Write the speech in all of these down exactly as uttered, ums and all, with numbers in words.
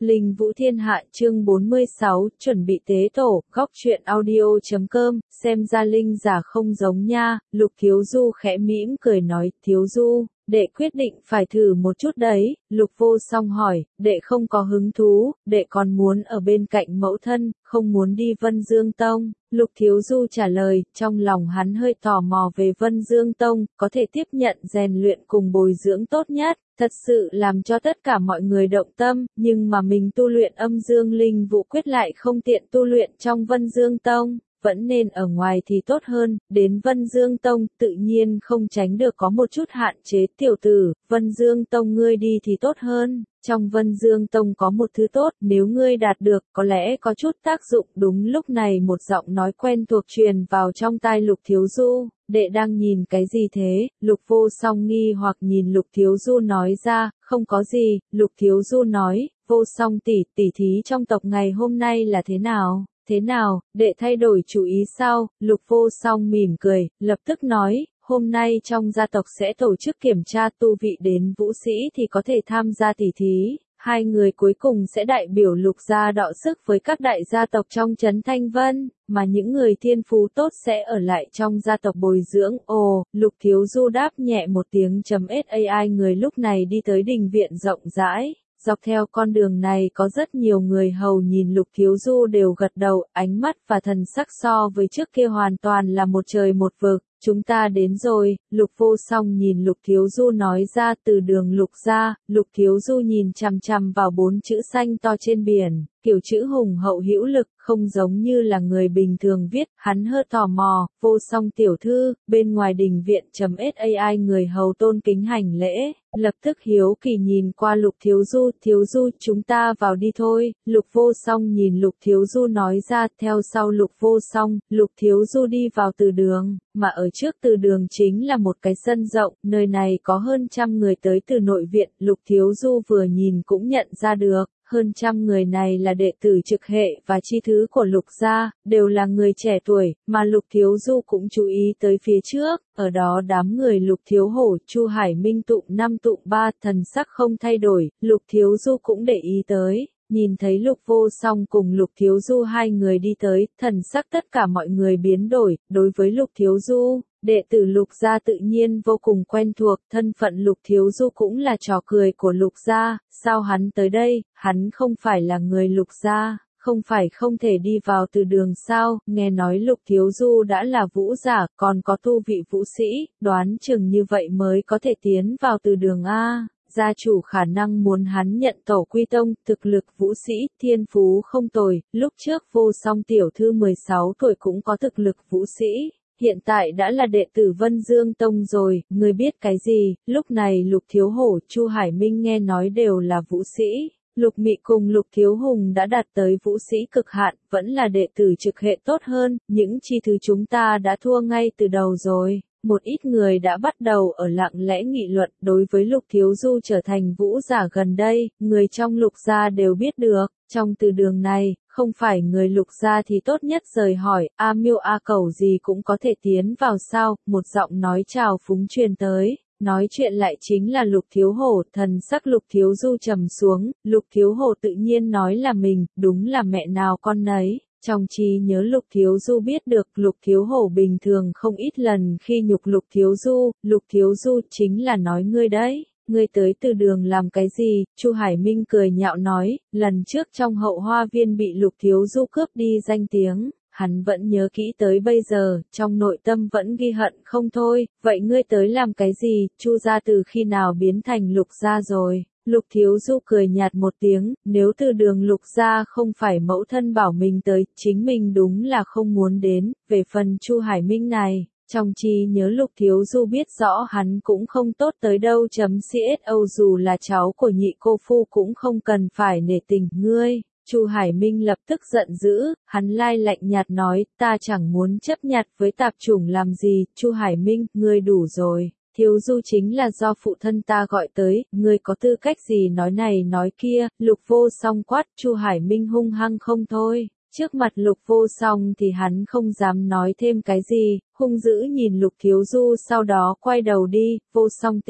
Linh Vũ Thiên Hạ chương bốn mươi sáu, chuẩn bị tế tổ, góc truyện audio.com, xem ra Linh giả không giống nha, Lục Thiếu Du khẽ mỉm cười nói, Thiếu Du, đệ quyết định phải thử một chút đấy, Lục Vô Song hỏi, đệ không có hứng thú, đệ còn muốn ở bên cạnh mẫu thân, không muốn đi Vân Dương Tông. Lục Thiếu Du trả lời, trong lòng hắn hơi tò mò về Vân Dương Tông, có thể tiếp nhận rèn luyện cùng bồi dưỡng tốt nhất, thật sự làm cho tất cả mọi người động tâm, nhưng mà mình tu luyện âm dương linh vũ quyết lại không tiện tu luyện trong Vân Dương Tông, vẫn nên ở ngoài thì tốt hơn, đến Vân Dương Tông tự nhiên không tránh được có một chút hạn chế. Tiểu tử, Vân Dương Tông ngươi đi thì tốt hơn. Trong Vân Dương Tông có một thứ tốt, nếu ngươi đạt được, có lẽ có chút tác dụng. Đúng lúc này một giọng nói quen thuộc truyền vào trong tai Lục Thiếu Du, đệ đang nhìn cái gì thế? Lục Vô Song nghi hoặc nhìn Lục Thiếu Du nói ra, không có gì. Lục Thiếu Du nói, Vô Song tỷ, tỷ thí trong tộc ngày hôm nay là thế nào? Thế nào, đệ thay đổi chủ ý sao? Lục Vô Song mỉm cười, lập tức nói, hôm nay trong gia tộc sẽ tổ chức kiểm tra tu vị đến vũ sĩ thì có thể tham gia tỷ thí. Hai người cuối cùng sẽ đại biểu Lục gia đọ sức với các đại gia tộc trong trấn Thanh Vân, mà những người thiên phú tốt sẽ ở lại trong gia tộc bồi dưỡng. Ồ, Lục Thiếu Du đáp nhẹ một tiếng chấm sai. Người lúc này đi tới đình viện rộng rãi. Dọc theo con đường này có rất nhiều người hầu nhìn Lục Thiếu Du đều gật đầu, ánh mắt và thần sắc so với trước kia hoàn toàn là một trời một vực. Chúng ta đến rồi, Lục Vô Song nhìn Lục Thiếu Du nói ra. Từ đường Lục gia. Lục Thiếu Du nhìn chằm chằm vào bốn chữ xanh to trên biển, kiểu chữ hùng hậu hữu lực, không giống như là người bình thường viết, hắn hơi tò mò. Vô Song tiểu thư, bên ngoài đình viện chấm sai. Người hầu tôn kính hành lễ, lập tức hiếu kỳ nhìn qua Lục Thiếu Du. Thiếu Du, chúng ta vào đi thôi. Lục Vô Song nhìn Lục Thiếu Du nói ra. Theo sau Lục Vô Song, Lục Thiếu Du đi vào từ đường, mà ở trước từ đường chính là một cái sân rộng, nơi này có hơn trăm người tới từ nội viện. Lục Thiếu Du vừa nhìn cũng nhận ra được, hơn trăm người này là đệ tử trực hệ và chi thứ của Lục gia, đều là người trẻ tuổi, mà Lục Thiếu Du cũng chú ý tới phía trước, ở đó đám người Lục Thiếu Hổ, Chu Hải Minh tụng năm tụng ba, thần sắc không thay đổi. Lục Thiếu Du cũng để ý tới. Nhìn thấy Lục Vô Song cùng Lục Thiếu Du hai người đi tới, thần sắc tất cả mọi người biến đổi. Đối với Lục Thiếu Du, đệ tử Lục gia tự nhiên vô cùng quen thuộc, thân phận Lục Thiếu Du cũng là trò cười của Lục gia. Sao hắn tới đây? Hắn không phải là người Lục gia, không phải không thể đi vào từ đường sao? Nghe nói Lục Thiếu Du đã là vũ giả, còn có tu vị vũ sĩ, đoán chừng như vậy mới có thể tiến vào từ đường a. Gia chủ khả năng muốn hắn nhận tổ quy tông, thực lực vũ sĩ, thiên phú không tồi, lúc trước Vô Song tiểu thư mười sáu tuổi cũng có thực lực vũ sĩ, hiện tại đã là đệ tử Vân Dương Tông rồi. Người biết cái gì? Lúc này Lục Thiếu Hổ, Chu Hải Minh nghe nói đều là vũ sĩ. Lục Mị cùng Lục Thiếu Hùng đã đạt tới vũ sĩ cực hạn, vẫn là đệ tử trực hệ tốt hơn, những chi thứ chúng ta đã thua ngay từ đầu rồi. Một ít người đã bắt đầu ở lặng lẽ nghị luận. Đối với Lục Thiếu Du trở thành vũ giả gần đây, người trong Lục gia đều biết được. Trong từ đường này, không phải người Lục gia thì tốt nhất rời hỏi, A Miêu A Cẩu gì cũng có thể tiến vào sao? Một giọng nói chào phúng truyền tới. Nói chuyện lại chính là Lục Thiếu Hổ. Thần sắc Lục Thiếu Du trầm xuống. Lục Thiếu Hổ tự nhiên nói là mình, đúng là mẹ nào con nấy. Trong trí nhớ Lục Thiếu Du biết được Lục Thiếu Hổ bình thường không ít lần khi nhục Lục Thiếu Du. Lục Thiếu Du chính là nói ngươi đấy, ngươi tới từ đường làm cái gì? Chu Hải Minh cười nhạo nói, lần trước trong hậu hoa viên bị Lục Thiếu Du cướp đi danh tiếng, hắn vẫn nhớ kỹ tới bây giờ, trong nội tâm vẫn ghi hận không thôi. Vậy ngươi tới làm cái gì? Chu gia từ khi nào biến thành Lục gia rồi? Lục Thiếu Du cười nhạt một tiếng, nếu từ đường Lục gia không phải mẫu thân bảo mình tới, chính mình đúng là không muốn đến. Về phần Chu Hải Minh này, trong trí nhớ Lục Thiếu Du biết rõ hắn cũng không tốt tới đâu. Chấm co dù là cháu của nhị cô phu cũng không cần phải nể tình ngươi. Chu Hải Minh lập tức giận dữ, hắn lai lạnh nhạt nói, ta chẳng muốn chấp nhặt với tạp chủng làm gì. Chu Hải Minh, ngươi đủ rồi. Thiếu Du chính là do phụ thân ta gọi tới, ngươi có tư cách gì nói này nói kia? Lục Vô Song quát. Chu Hải Minh hung hăng không thôi. Trước mặt Lục Vô Song thì hắn không dám nói thêm cái gì, hung dữ nhìn Lục Thiếu Du, sau đó quay đầu đi. Vô Song tỷ,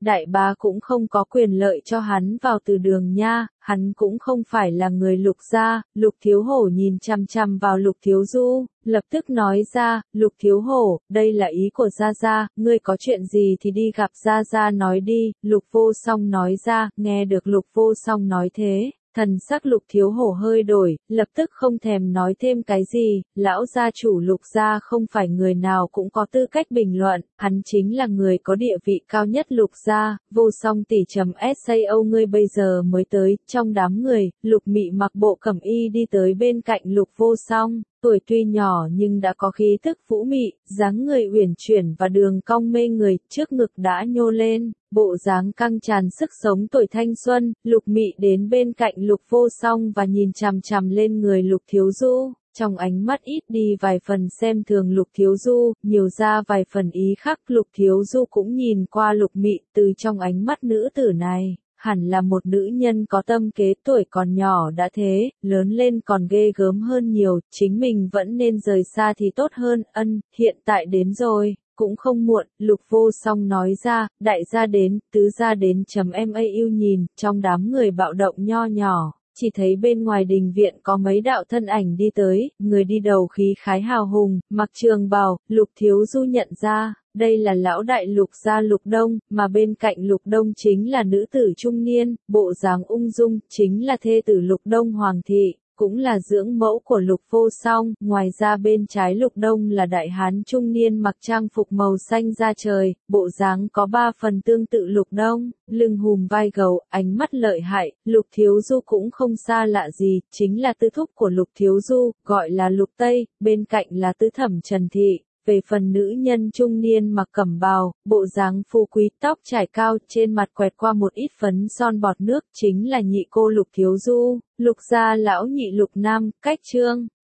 đại bá cũng không có quyền lợi cho hắn vào từ đường nha, hắn cũng không phải là người Lục gia. Lục Thiếu Hổ nhìn chằm chằm vào Lục Thiếu Du, lập tức nói ra, Lục Thiếu Hổ, đây là ý của Gia Gia, ngươi có chuyện gì thì đi gặp Gia Gia nói đi. Lục Vô Song nói ra. Nghe được Lục Vô Song nói thế, thần sắc Lục Thiếu Hổ hơi đổi, lập tức không thèm nói thêm cái gì. Lão gia chủ Lục gia không phải người nào cũng có tư cách bình luận, hắn chính là người có địa vị cao nhất Lục gia. Vô Song tỷ trầm sao ngươi bây giờ mới tới. Trong đám người, Lục Mị mặc bộ cẩm y đi tới bên cạnh Lục Vô Song. Tuổi tuy nhỏ nhưng đã có khí thức vũ mị, dáng người uyển chuyển và đường cong mê người, trước ngực đã nhô lên, bộ dáng căng tràn sức sống tuổi thanh xuân. Lục Mị đến bên cạnh Lục Vô Song và nhìn chằm chằm lên người Lục Thiếu Du, trong ánh mắt ít đi vài phần xem thường Lục Thiếu Du, nhiều ra vài phần ý khắc. Lục Thiếu Du cũng nhìn qua Lục Mị, từ trong ánh mắt nữ tử này, hẳn là một nữ nhân có tâm kế, tuổi còn nhỏ đã thế, lớn lên còn ghê gớm hơn nhiều, chính mình vẫn nên rời xa thì tốt hơn. Ân, hiện tại đến rồi, cũng không muộn. Lục Vô Song nói ra. Đại gia đến, tứ gia đến. Chấm mau nhìn, trong đám người bạo động nho nhỏ, chỉ thấy bên ngoài đình viện có mấy đạo thân ảnh đi tới, người đi đầu khí khái hào hùng, mặc trường bào. Lục Thiếu Du nhận ra, đây là lão đại Lục gia Lục Đông, mà bên cạnh Lục Đông chính là nữ tử trung niên, bộ dáng ung dung, chính là thê tử Lục Đông Hoàng thị, cũng là dưỡng mẫu của Lục Vô Song. Ngoài ra bên trái Lục Đông là đại hán trung niên mặc trang phục màu xanh da trời, bộ dáng có ba phần tương tự Lục Đông, lưng hùm vai gấu, ánh mắt lợi hại. Lục Thiếu Du cũng không xa lạ gì, chính là tư thúc của Lục Thiếu Du, gọi là Lục Tây, bên cạnh là tứ thẩm Trần Thị. Về phần nữ nhân trung niên mặc cẩm bào, bộ dáng phú quý, tóc trải cao, trên mặt quẹt qua một ít phấn son bọt nước, chính là nhị cô Lục Thiếu Du, Lục gia lão nhị Lục Nam. Cách chương